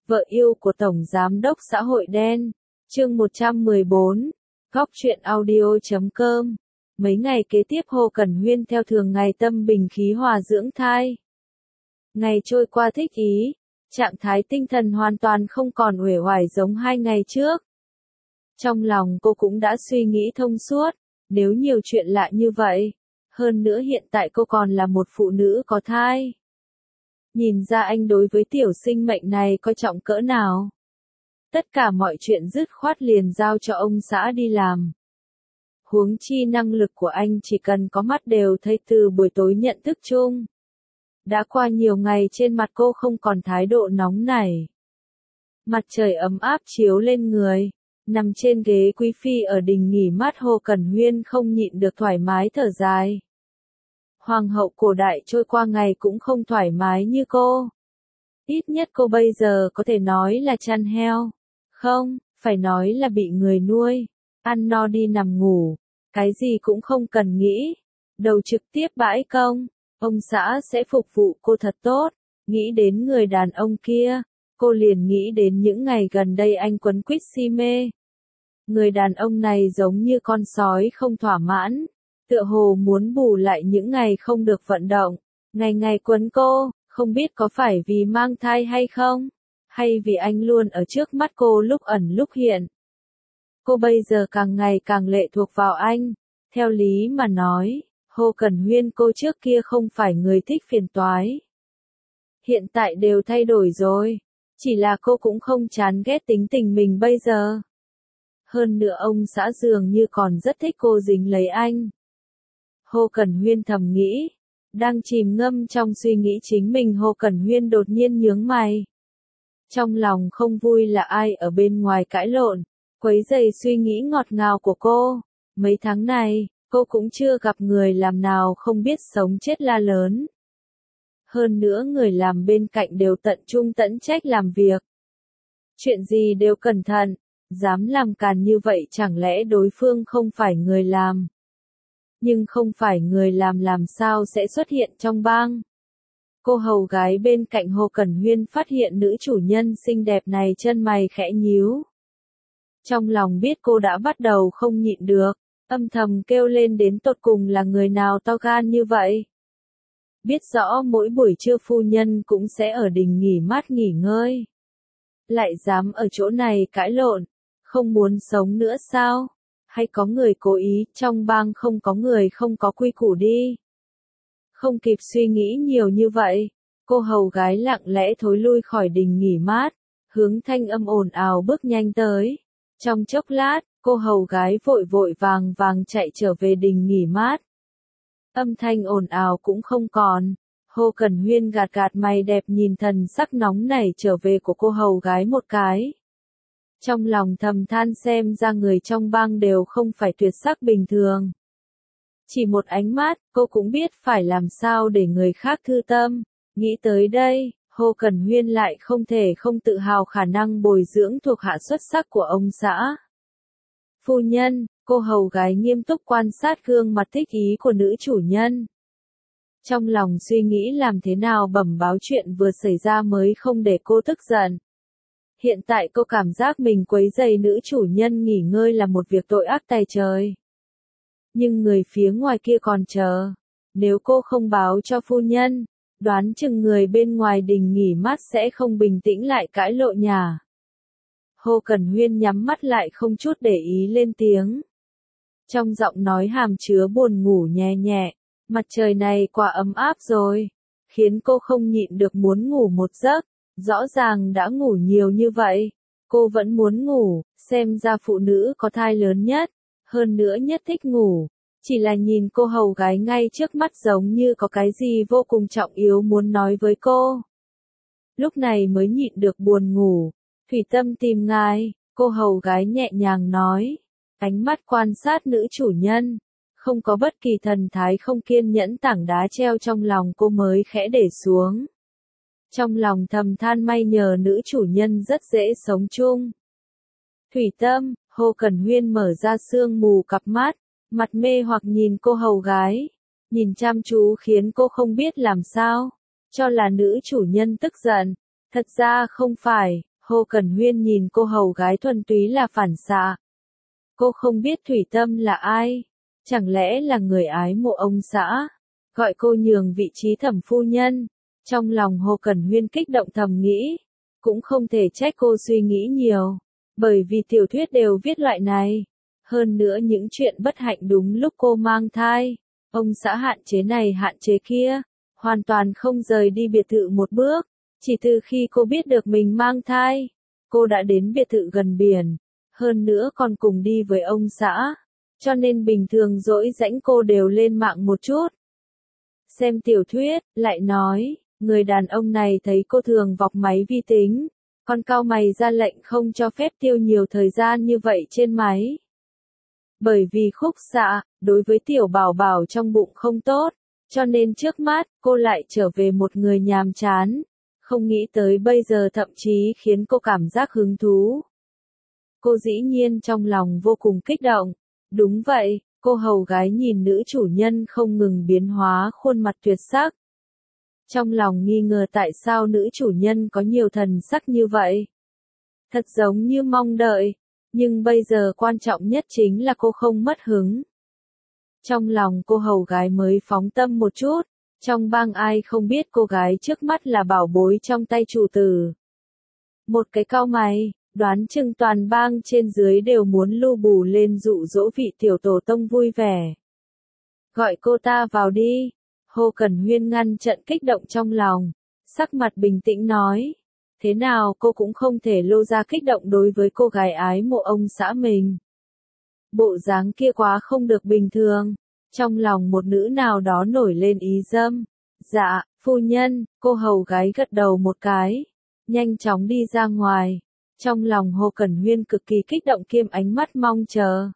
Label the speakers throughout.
Speaker 1: Vợ yêu của Tổng Giám đốc xã hội đen. Chương 114. Góc truyện audio.com. Mấy ngày kế tiếp Hồ Cẩn Huyên theo thường ngày tâm bình khí hòa dưỡng thai. Ngày trôi qua thích ý, trạng thái tinh thần hoàn toàn không còn uể oải giống 2 ngày trước. Trong lòng cô cũng đã suy nghĩ thông suốt, nếu nhiều chuyện lạ như vậy, hơn nữa hiện tại cô còn là một phụ nữ có thai. Nhìn ra anh đối với tiểu sinh mệnh này coi trọng cỡ nào. Tất cả mọi chuyện dứt khoát liền giao cho ông xã đi làm. Huống chi năng lực của anh chỉ cần có mắt đều thấy từ buổi tối nhận thức chung. Đã qua nhiều ngày trên mặt cô không còn thái độ nóng nảy. Mặt trời ấm áp chiếu lên người, nằm trên ghế quý phi ở đình nghỉ mát Hồ Cẩn Huyên không nhịn được thoải mái thở dài. Hoàng hậu cổ đại trôi qua ngày cũng không thoải mái như cô. Ít nhất cô bây giờ có thể nói là chăn heo. Không, phải nói là bị người nuôi. Ăn no đi nằm ngủ. Cái gì cũng không cần nghĩ. Đầu trực tiếp bãi công. Ông xã sẽ phục vụ cô thật tốt. Nghĩ đến người đàn ông kia, cô liền nghĩ đến những ngày gần đây anh quấn quýt si mê. Người đàn ông này giống như con sói không thỏa mãn. Tựa hồ muốn bù lại những ngày không được vận động, ngày ngày quấn cô, không biết có phải vì mang thai hay không, hay vì anh luôn ở trước mắt cô lúc ẩn lúc hiện. Cô bây giờ càng ngày càng lệ thuộc vào anh, theo lý mà nói, Hồ Cẩn Huyên cô trước kia không phải người thích phiền toái. Hiện tại đều thay đổi rồi, chỉ là cô cũng không chán ghét tính tình mình bây giờ. Hơn nữa ông xã dường như còn rất thích cô dính lấy anh. Hồ Cẩn Huyên thầm nghĩ, đang chìm ngâm trong suy nghĩ chính mình Hồ Cẩn Huyên đột nhiên nhướng mày. Trong lòng không vui là ai ở bên ngoài cãi lộn, quấy rầy suy nghĩ ngọt ngào của cô. Mấy tháng này, cô cũng chưa gặp người làm nào không biết sống chết la lớn. Hơn nữa người làm bên cạnh đều tận trung tận trách làm việc. Chuyện gì đều cẩn thận, dám làm càn như vậy chẳng lẽ đối phương không phải người làm. Nhưng không phải người làm sao sẽ xuất hiện trong bang. Cô hầu gái bên cạnh Hồ Cẩn Huyên phát hiện nữ chủ nhân xinh đẹp này chân mày khẽ nhíu. Trong lòng biết cô đã bắt đầu không nhịn được, âm thầm kêu lên đến tột cùng là người nào to gan như vậy. Biết rõ mỗi buổi trưa phu nhân cũng sẽ ở đình nghỉ mát nghỉ ngơi. Lại dám ở chỗ này cãi lộn, không muốn sống nữa sao? Hay có người cố ý, trong bang không có người không có quy củ đi. Không kịp suy nghĩ nhiều như vậy, cô hầu gái lặng lẽ thối lui khỏi đình nghỉ mát, hướng thanh âm ồn ào bước nhanh tới. Trong chốc lát, cô hầu gái vội vội vàng vàng chạy trở về đình nghỉ mát. Âm thanh ồn ào cũng không còn. Hồ Cẩn Huyên gạt gạt mày đẹp nhìn thần sắc nóng nảy trở về của cô hầu gái một cái. Trong lòng thầm than xem ra người trong bang đều không phải tuyệt sắc bình thường. Chỉ một ánh mắt, cô cũng biết phải làm sao để người khác thư tâm. Nghĩ tới đây, Hồ Cẩn Huyên lại không thể không tự hào khả năng bồi dưỡng thuộc hạ xuất sắc của ông xã. Phu nhân, cô hầu gái nghiêm túc quan sát gương mặt thích ý của nữ chủ nhân. Trong lòng suy nghĩ làm thế nào bẩm báo chuyện vừa xảy ra mới không để cô tức giận. Hiện tại cô cảm giác mình quấy rầy nữ chủ nhân nghỉ ngơi là một việc tội ác tày trời. Nhưng người phía ngoài kia còn chờ. Nếu cô không báo cho phu nhân, đoán chừng người bên ngoài đình nghỉ mát sẽ không bình tĩnh lại cãi lộn nhà. Hồ Cẩn Huyên nhắm mắt lại không chút để ý lên tiếng. Trong giọng nói hàm chứa buồn ngủ nhẹ nhẹ, mặt trời này quá ấm áp rồi, khiến cô không nhịn được muốn ngủ một giấc. Rõ ràng đã ngủ nhiều như vậy, cô vẫn muốn ngủ, xem ra phụ nữ có thai lớn nhất, hơn nữa nhất thích ngủ, chỉ là nhìn cô hầu gái ngay trước mắt giống như có cái gì vô cùng trọng yếu muốn nói với cô. Lúc này mới nhịn được buồn ngủ, Thủy Tâm tìm ngài, cô hầu gái nhẹ nhàng nói, ánh mắt quan sát nữ chủ nhân, không có bất kỳ thần thái không kiên nhẫn tảng đá treo trong lòng cô mới khẽ để xuống. Trong lòng thầm than may nhờ nữ chủ nhân rất dễ sống chung. Thủy Tâm, Hồ Cẩn Huyên mở ra sương mù cặp mắt, mặt mê hoặc nhìn cô hầu gái. Nhìn chăm chú khiến cô không biết làm sao. Cho là nữ chủ nhân tức giận. Thật ra không phải, Hồ Cẩn Huyên nhìn cô hầu gái thuần túy là phản xạ. Cô không biết Thủy Tâm là ai, chẳng lẽ là người ái mộ ông xã, gọi cô nhường vị trí thẩm phu nhân. Trong lòng Hồ Cẩn Huyên kích động thầm nghĩ, cũng không thể trách cô suy nghĩ nhiều, bởi vì tiểu thuyết đều viết loại này. Hơn nữa những chuyện bất hạnh đúng lúc cô mang thai, ông xã hạn chế này hạn chế kia, hoàn toàn không rời đi biệt thự một bước. Chỉ từ khi cô biết được mình mang thai, cô đã đến biệt thự gần biển, hơn nữa còn cùng đi với ông xã, cho nên bình thường rỗi rãnh cô đều lên mạng một chút. Xem tiểu thuyết, lại nói, người đàn ông này thấy cô thường vọc máy vi tính, còn cau mày ra lệnh không cho phép tiêu nhiều thời gian như vậy trên máy. Bởi vì khúc xạ, đối với tiểu bảo bảo trong bụng không tốt, cho nên trước mắt, cô lại trở về một người nhàm chán. Không nghĩ tới bây giờ thậm chí khiến cô cảm giác hứng thú. Cô dĩ nhiên trong lòng vô cùng kích động. Đúng vậy, cô hầu gái nhìn nữ chủ nhân không ngừng biến hóa khuôn mặt tuyệt sắc. Trong lòng nghi ngờ tại sao nữ chủ nhân có nhiều thần sắc như vậy. Thật giống như mong đợi, nhưng bây giờ quan trọng nhất chính là cô không mất hứng. Trong lòng cô hầu gái mới phóng tâm một chút. Trong bang ai không biết cô gái trước mắt là bảo bối trong tay chủ tử. Một cái cau mày, đoán chừng toàn bang trên dưới đều muốn lu bù lên dụ dỗ vị tiểu tổ tông vui vẻ. Gọi cô ta vào đi. Hồ Cẩn Huyên ngăn trận kích động trong lòng, sắc mặt bình tĩnh nói. Thế nào cô cũng không thể lô ra kích động đối với cô gái ái mộ ông xã mình. Bộ dáng kia quá không được bình thường. Trong lòng một nữ nào đó nổi lên ý dâm. Dạ, phu nhân, cô hầu gái gật đầu một cái. Nhanh chóng đi ra ngoài. Trong lòng Hồ Cẩn Huyên cực kỳ kích động kiêm ánh mắt mong chờ.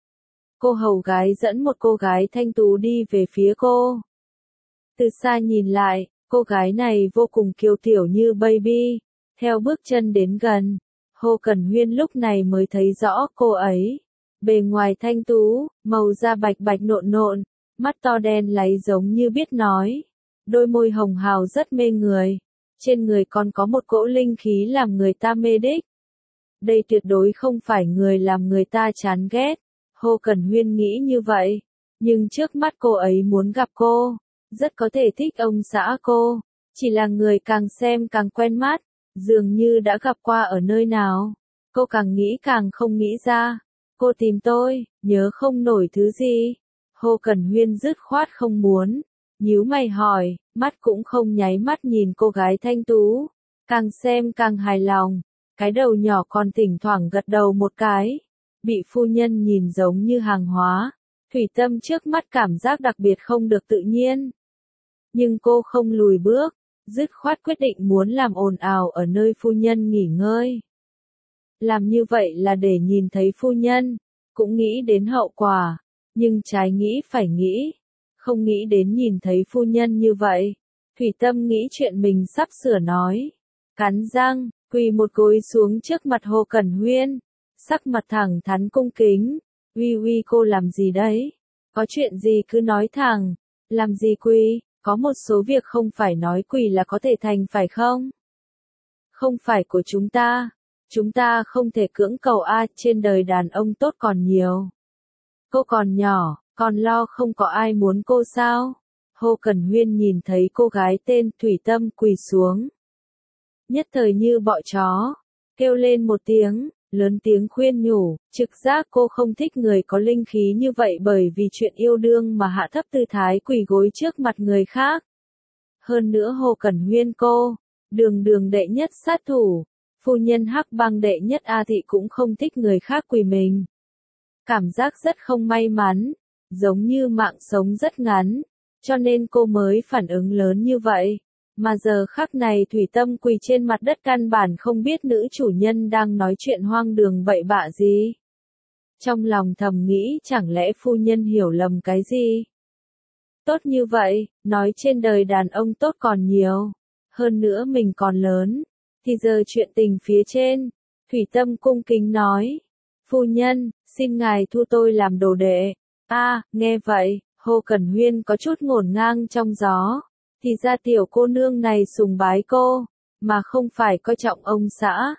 Speaker 1: Cô hầu gái dẫn một cô gái thanh tú đi về phía cô. Từ xa nhìn lại, cô gái này vô cùng kiêu tiểu như baby. Theo bước chân đến gần, Hồ Cẩn Huyên lúc này mới thấy rõ cô ấy. Bề ngoài thanh tú, màu da bạch bạch nộn nộn, mắt to đen láy giống như biết nói. Đôi môi hồng hào rất mê người. Trên người còn có một cỗ linh khí làm người ta mê đích. Đây tuyệt đối không phải người làm người ta chán ghét. Hồ Cẩn Huyên nghĩ như vậy. Nhưng trước mắt cô ấy muốn gặp cô. Rất có thể thích ông xã cô. Chỉ là người càng xem càng quen mắt. Dường như đã gặp qua ở nơi nào. Cô càng nghĩ càng không nghĩ ra. Cô tìm tôi, nhớ không nổi thứ gì. Hồ Cẩn Huyên dứt khoát không muốn. Nhíu mày hỏi, mắt cũng không nháy mắt nhìn cô gái thanh tú. Càng xem càng hài lòng. Cái đầu nhỏ còn thỉnh thoảng gật đầu một cái. Bị phu nhân nhìn giống như hàng hóa. Thủy Tâm trước mắt cảm giác đặc biệt không được tự nhiên. Nhưng cô không lùi bước. Dứt khoát quyết định muốn làm ồn ào ở nơi phu nhân nghỉ ngơi. Làm như vậy là để nhìn thấy phu nhân, cũng nghĩ đến hậu quả, nhưng trái nghĩ phải nghĩ, không nghĩ đến nhìn thấy phu nhân như vậy. Thủy Tâm nghĩ chuyện mình sắp sửa nói, cắn răng, quỳ một gối xuống trước mặt Hồ Cẩn Huyên, sắc mặt thẳng thắn cung kính. Uy uy, cô làm gì đấy? Có chuyện gì cứ nói thẳng, làm gì quỳ? Có một số việc không phải nói quỳ là có thể thành phải không? Không phải của chúng ta không thể cưỡng cầu trên đời đàn ông tốt còn nhiều. Cô còn nhỏ, còn lo không có ai muốn cô sao? Hồ Cẩn Huyên nhìn thấy cô gái tên Thủy Tâm quỳ xuống. Nhất thời như bọ chó, kêu lên một tiếng, lớn tiếng khuyên nhủ, trực giác cô không thích người có linh khí như vậy bởi vì chuyện yêu đương mà hạ thấp tư thái quỳ gối trước mặt người khác. Hơn nữa Hồ Cẩn Huyên cô, đường đệ nhất sát thủ, phu nhân Hắc Bang đệ nhất A Thị cũng không thích người khác quỳ mình. Cảm giác rất không may mắn, giống như mạng sống rất ngắn, cho nên cô mới phản ứng lớn như vậy. Mà giờ khắc này Thủy Tâm quỳ trên mặt đất căn bản không biết nữ chủ nhân đang nói chuyện hoang đường bậy bạ gì. Trong lòng thầm nghĩ chẳng lẽ phu nhân hiểu lầm cái gì. Tốt như vậy, nói trên đời đàn ông tốt còn nhiều. Hơn nữa mình còn lớn. Thì giờ chuyện tình phía trên. Thủy Tâm cung kính nói. Phu nhân, xin ngài thu tôi làm đồ đệ. Nghe vậy, Hồ Cẩn Huyên có chút ngổn ngang trong gió. Thì ra tiểu cô nương này sùng bái cô, mà không phải coi trọng ông xã.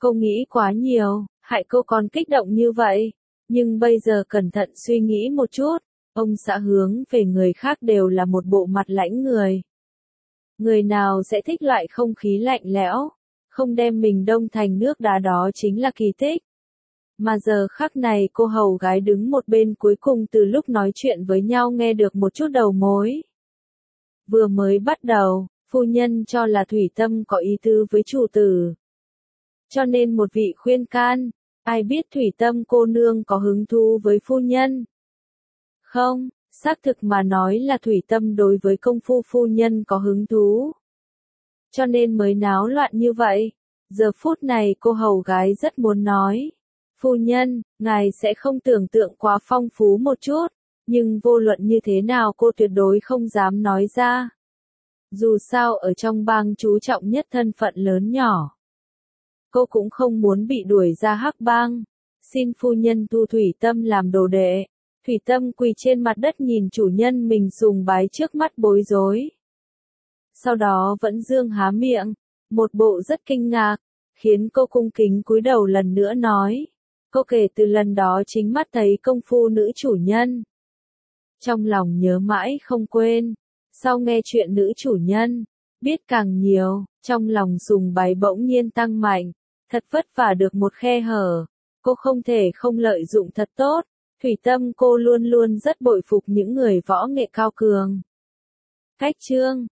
Speaker 1: Cô nghĩ quá nhiều, hại cô còn kích động như vậy. Nhưng bây giờ cẩn thận suy nghĩ một chút, ông xã hướng về người khác đều là một bộ mặt lãnh người. Người nào sẽ thích loại không khí lạnh lẽo, không đem mình đông thành nước đá, đó chính là kỳ tích. Mà giờ khắc này cô hầu gái đứng một bên cuối cùng từ lúc nói chuyện với nhau nghe được một chút đầu mối. Vừa mới bắt đầu, phu nhân cho là Thủy Tâm có ý tứ với chủ tử. Cho nên một vị khuyên can, ai biết Thủy Tâm cô nương có hứng thú với phu nhân. Không, xác thực mà nói là Thủy Tâm đối với công phu phu nhân có hứng thú. Cho nên mới náo loạn như vậy. Giờ phút này cô hầu gái rất muốn nói. Phu nhân, ngài sẽ không tưởng tượng quá phong phú một chút, nhưng vô luận như thế nào cô tuyệt đối không dám nói ra. Dù sao ở trong bang chú trọng nhất thân phận lớn nhỏ. Cô cũng không muốn bị đuổi ra hắc bang. Xin phu nhân thu Thủy Tâm làm đồ đệ. Thủy Tâm quỳ trên mặt đất nhìn chủ nhân mình sùng bái trước mắt bối rối. Sau đó vẫn dương há miệng, một bộ rất kinh ngạc, khiến cô cung kính cúi đầu lần nữa nói. Cô kể từ lần đó chính mắt thấy công phu nữ chủ nhân. Trong lòng nhớ mãi không quên, sau nghe chuyện nữ chủ nhân, biết càng nhiều, trong lòng sùng bái bỗng nhiên tăng mạnh, thật vất vả được một khe hở, cô không thể không lợi dụng thật tốt. Thủy Tâm cô luôn luôn rất bội phục những người võ nghệ cao cường. Cách chương